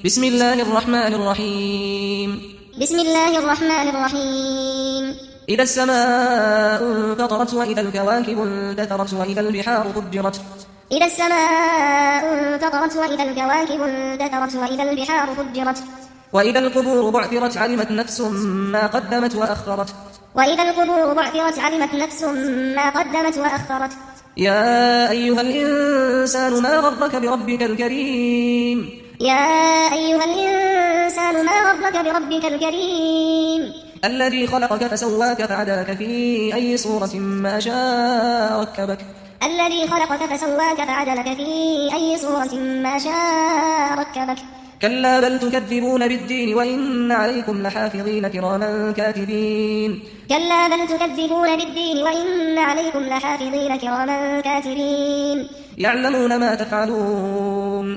بسم الله الرحمن الرحيم بسم الله الرحمن الرحيم إذا السماء انفطرت وإذا الكواكب انتثرت وإذا البحار فجرت إذا السماء انفطرت وإذا الكواكب انتثرت وإذا البحار فجرت وإذا القبور بعثرت علمت نفس ما قدمت وأخرت وإذا القبور بعثرت علمت نفس ما قدمت وأخرت يا أيها الإنسان ما غرك بربك الكريم يا أيها الإنسان ما غرك بربك الكريم الذي خلقك فسواك فعدلك في أي صورة ما شاء ركبك الذي خلقك فسواك فعدلك في أي صورة ما شاء ركبك كلا بل تكذبون بالدين وإن عليكم لحافظين كراما كاتبين كلا بل تكذبون بالدين وإن عليكم لحافظين كراما كاتبين يعلمون ما تفعلون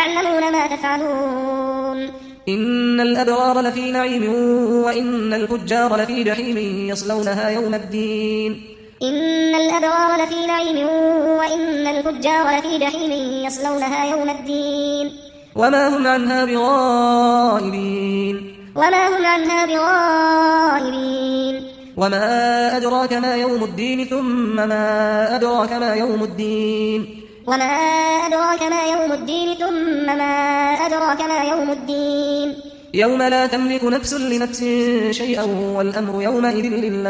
إن الأبرار لفي نعيم وإن الفجار لفي جحيم يصلونها يوم الدين إن الأبرار لفي نعيم وإن الفجار لفي جحيم يصلونها يوم الدين وما هم عنها بغائبين وما أدراك ما يوم الدين ثم ما أدراك ما يوم الدين يوم لا تملك نفس لنفس شيئا والأمر يومئذ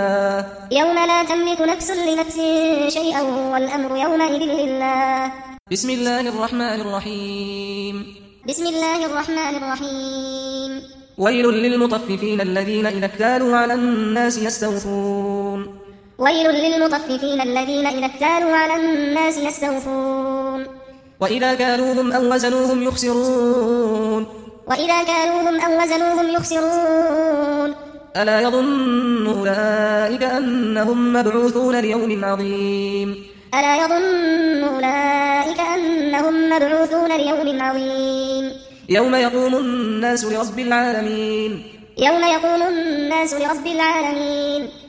لله بسم الله الرحمن الرحيم ويل للمطففين الذين إذا اكتالوا على الناس يستوفون وإذا كالوهم أو وزنوهم يخسرون ألا يظن أولئك أنهم مبعوثون ليوم عظيم يوم يقوم الناس لرب العالمين